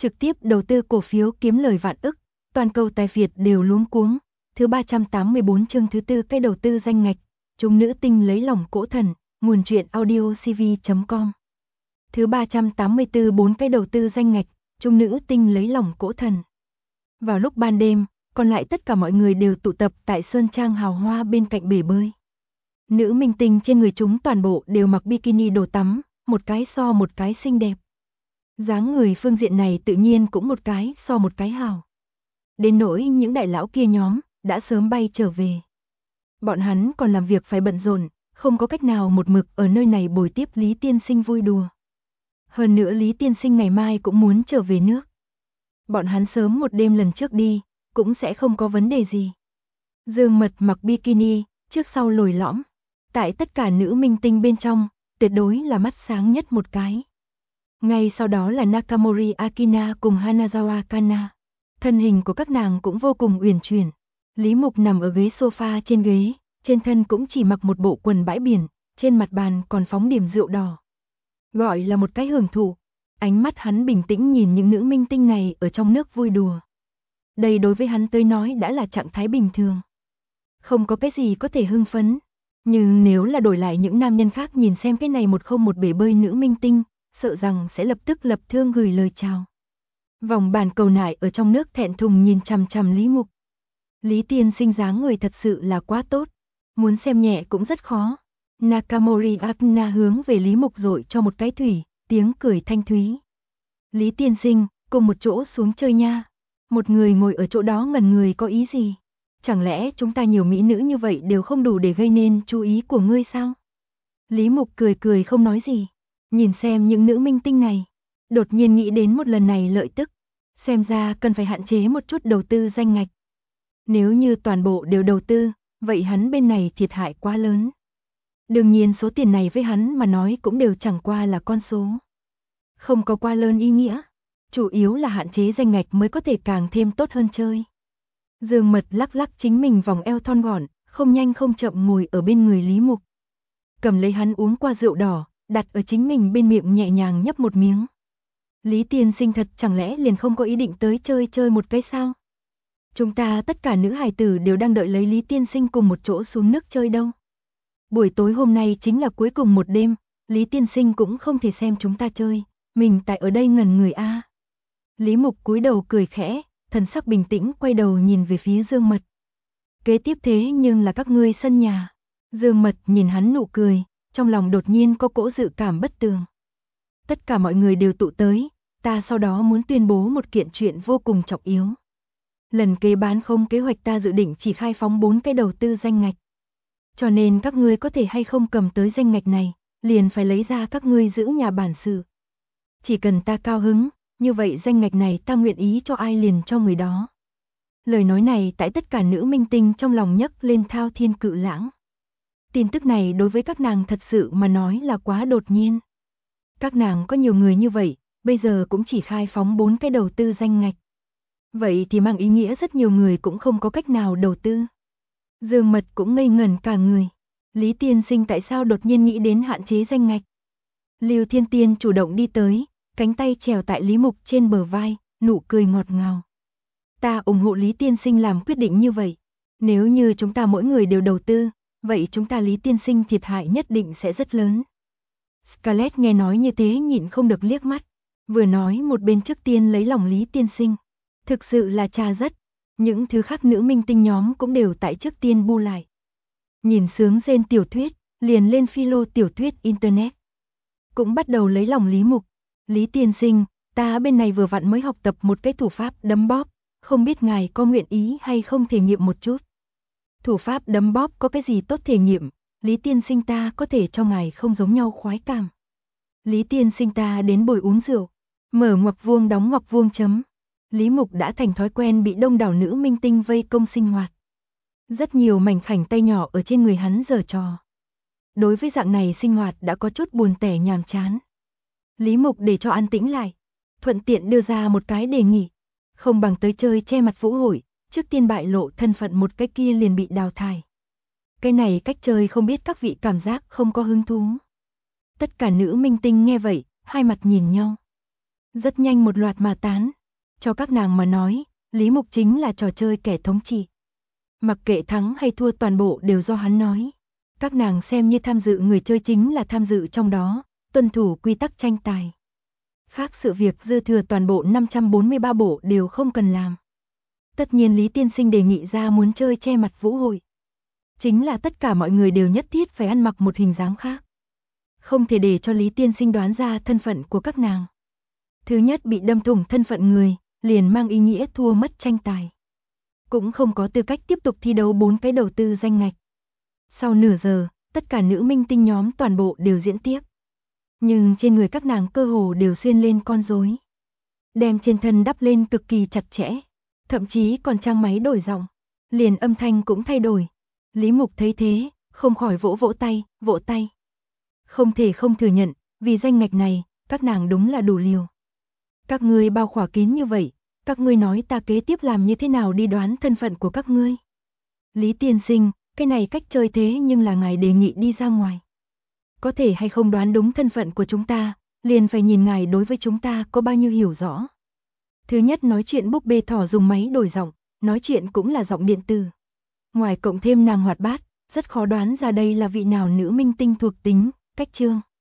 trực tiếp đầu tư cổ phiếu kiếm lời vạn ức, toàn cầu tài Việt đều luống cuống. Thứ 384 chương thứ tư cái đầu tư danh ngạch, chúng nữ tinh lấy lòng cỗ thần, nguồn truyện audiocv.com. Thứ 384 4 cái đầu tư danh ngạch, chúng nữ tinh lấy lòng cỗ thần. Vào lúc ban đêm, còn lại tất cả mọi người đều tụ tập tại sơn trang hào hoa bên cạnh bể bơi. Nữ minh tinh trên người chúng toàn bộ đều mặc bikini đồ tắm, một cái so một cái xinh đẹp. Dáng người phương diện này tự nhiên cũng một cái so một cái hào. Đến nỗi những đại lão kia nhóm, đã sớm bay trở về. Bọn hắn còn làm việc phải bận rộn, không có cách nào một mực ở nơi này bồi tiếp Lý Tiên Sinh vui đùa. Hơn nữa Lý Tiên Sinh ngày mai cũng muốn trở về nước. Bọn hắn sớm một đêm lần trước đi, cũng sẽ không có vấn đề gì. Dương Mật mặc bikini, trước sau lồi lõm. Tại tất cả nữ minh tinh bên trong, tuyệt đối là mắt sáng nhất một cái. Ngay sau đó là Nakamori Akina cùng Hanazawa Kana. Thân hình của các nàng cũng vô cùng uyển chuyển. Lý Mục nằm ở ghế sofa trên ghế, trên thân cũng chỉ mặc một bộ quần bãi biển, trên mặt bàn còn phóng điểm rượu đỏ. Gọi là một cái hưởng thụ. Ánh mắt hắn bình tĩnh nhìn những nữ minh tinh này ở trong nước vui đùa. Đây đối với hắn tới nói đã là trạng thái bình thường. Không có cái gì có thể hưng phấn. Nhưng nếu là đổi lại những nam nhân khác nhìn xem cái này một bể bơi nữ minh tinh, sợ rằng sẽ lập tức lập thương gửi lời chào. Vòng bàn cầu nại ở trong nước thẹn thùng nhìn chằm chằm Lý Mục. Lý Tiên Sinh dáng người thật sự là quá tốt, muốn xem nhẹ cũng rất khó. Nakamori Akina hướng về Lý Mục dội cho một cái thủy, tiếng cười thanh thúy. Lý Tiên Sinh, cùng một chỗ xuống chơi nha. Một người ngồi ở chỗ đó ngẩn người có ý gì? Chẳng lẽ chúng ta nhiều mỹ nữ như vậy đều không đủ để gây nên chú ý của ngươi sao? Lý Mục cười cười không nói gì. Nhìn xem những nữ minh tinh này, đột nhiên nghĩ đến một lần này lợi tức. Xem ra cần phải hạn chế một chút đầu tư danh ngạch. Nếu như toàn bộ đều đầu tư, vậy hắn bên này thiệt hại quá lớn. Đương nhiên số tiền này với hắn mà nói cũng đều chẳng qua là con số. Không có quá lớn ý nghĩa. Chủ yếu là hạn chế danh ngạch mới có thể càng thêm tốt hơn chơi. Dương Mật lắc lắc chính mình vòng eo thon gọn, không nhanh không chậm ngồi ở bên người Lý Mục. Cầm lấy hắn uống qua rượu đỏ, đặt ở chính mình bên miệng nhẹ nhàng nhấp một miếng. Lý Tiên Sinh thật chẳng lẽ liền không có ý định tới chơi một cái sao? Chúng ta tất cả nữ hài tử đều đang đợi lấy Lý Tiên Sinh cùng một chỗ xuống nước chơi đâu. Buổi tối hôm nay chính là cuối cùng một đêm, Lý Tiên Sinh cũng không thể xem chúng ta chơi, mình tại ở đây ngẩn người a. Lý Mục cúi đầu cười khẽ, thần sắc bình tĩnh quay đầu nhìn về phía Dương Mật. Kế tiếp thế nhưng là các ngươi sân nhà. Dương Mật nhìn hắn nụ cười, trong lòng đột nhiên có cỗ dự cảm bất tường. Tất cả mọi người đều tụ tới, ta sau đó muốn tuyên bố một kiện chuyện vô cùng trọng yếu. Lần kế bán không kế hoạch ta dự định chỉ khai phóng 4 cái đầu tư danh ngạch. Cho nên các ngươi có thể hay không cầm tới danh ngạch này, liền phải lấy ra các ngươi giữ nhà bản sự. Chỉ cần ta cao hứng, như vậy danh ngạch này ta nguyện ý cho ai liền cho người đó. Lời nói này tại tất cả nữ minh tinh trong lòng nhấc lên thao thiên cự lãng. Tin tức này đối với các nàng thật sự mà nói là quá đột nhiên. Các nàng có nhiều người như vậy, bây giờ cũng chỉ khai phóng 4 cái đầu tư danh ngạch. Vậy thì mang ý nghĩa rất nhiều người cũng không có cách nào đầu tư. Dương Mật cũng ngây ngẩn cả người. Lý Tiên Sinh tại sao đột nhiên nghĩ đến hạn chế danh ngạch? Lưu Thiên Tiên chủ động đi tới, cánh tay trèo tại Lý Mục trên bờ vai, nụ cười ngọt ngào. Ta ủng hộ Lý Tiên Sinh làm quyết định như vậy. Nếu như chúng ta mỗi người đều đầu tư, vậy chúng ta Lý Tiên Sinh thiệt hại nhất định sẽ rất lớn. Scarlett nghe nói như thế nhịn không được liếc mắt. Vừa nói một bên trước tiên lấy lòng Lý Tiên Sinh. Thực sự là cha rất. Những thứ khác nữ minh tinh nhóm cũng đều tại trước tiên bu lại. Nhìn sướng rên tiểu thuyết, liền lên philo tiểu thuyết internet. Cũng bắt đầu lấy lòng Lý Mục. Lý Tiên Sinh, ta bên này vừa vặn mới học tập một cái thủ pháp đấm bóp, không biết ngài có nguyện ý hay không thể nghiệm một chút. Thủ pháp đấm bóp có cái gì tốt thể nghiệm, Lý Tiên Sinh ta có thể cho ngài không giống nhau khoái cảm. Lý Tiên Sinh ta đến bồi uống rượu, mở ngoặc vuông đóng ngoặc vuông chấm. Lý Mục đã thành thói quen bị đông đảo nữ minh tinh vây công sinh hoạt. Rất nhiều mảnh khảnh tay nhỏ ở trên người hắn giở trò. Đối với dạng này sinh hoạt đã có chút buồn tẻ nhàm chán. Lý Mục để cho an tĩnh lại, thuận tiện đưa ra một cái đề nghị. Không bằng tới chơi che mặt vũ hội, trước tiên bại lộ thân phận một cái kia liền bị đào thải. Cái này cách chơi không biết các vị cảm giác không có hứng thú. Tất cả nữ minh tinh nghe vậy, hai mặt nhìn nhau. Rất nhanh một loạt mà tán. Cho các nàng mà nói, Lý Mục chính là trò chơi kẻ thống trị. Mặc kệ thắng hay thua toàn bộ đều do hắn nói. Các nàng xem như tham dự, người chơi chính là tham dự trong đó, tuân thủ quy tắc tranh tài. Khác sự việc dư thừa toàn bộ 543 bộ đều không cần làm. Tất nhiên Lý Tiên Sinh đề nghị ra muốn chơi che mặt vũ hội. Chính là tất cả mọi người đều nhất thiết phải ăn mặc một hình dáng khác. Không thể để cho Lý Tiên Sinh đoán ra thân phận của các nàng. Thứ nhất bị đâm thủng thân phận người, liền mang ý nghĩa thua mất tranh tài. Cũng không có tư cách tiếp tục thi đấu 4 cái đầu tư danh ngạch. Sau nửa giờ, tất cả nữ minh tinh nhóm toàn bộ đều diễn tiếp. Nhưng trên người các nàng cơ hồ đều xuyên lên con rối. Đem trên thân đắp lên cực kỳ chặt chẽ. Thậm chí còn trang máy đổi giọng. Liền âm thanh cũng thay đổi. Lý Mục thấy thế, không khỏi vỗ vỗ tay. Không thể không thừa nhận, vì danh ngạch này, các nàng đúng là đủ liều. Các ngươi bao khỏa kín như vậy, các ngươi nói ta kế tiếp làm như thế nào đi đoán thân phận của các ngươi? Lý Tiên Sinh, cái này cách chơi thế nhưng là ngài đề nghị đi ra ngoài. Có thể hay không đoán đúng thân phận của chúng ta, liền phải nhìn ngài đối với chúng ta có bao nhiêu hiểu rõ. Thứ nhất nói chuyện búp bê thỏ dùng máy đổi giọng, nói chuyện cũng là giọng điện tử. Ngoài cộng thêm nàng hoạt bát, rất khó đoán ra đây là vị nào nữ minh tinh thuộc tính, cách chương.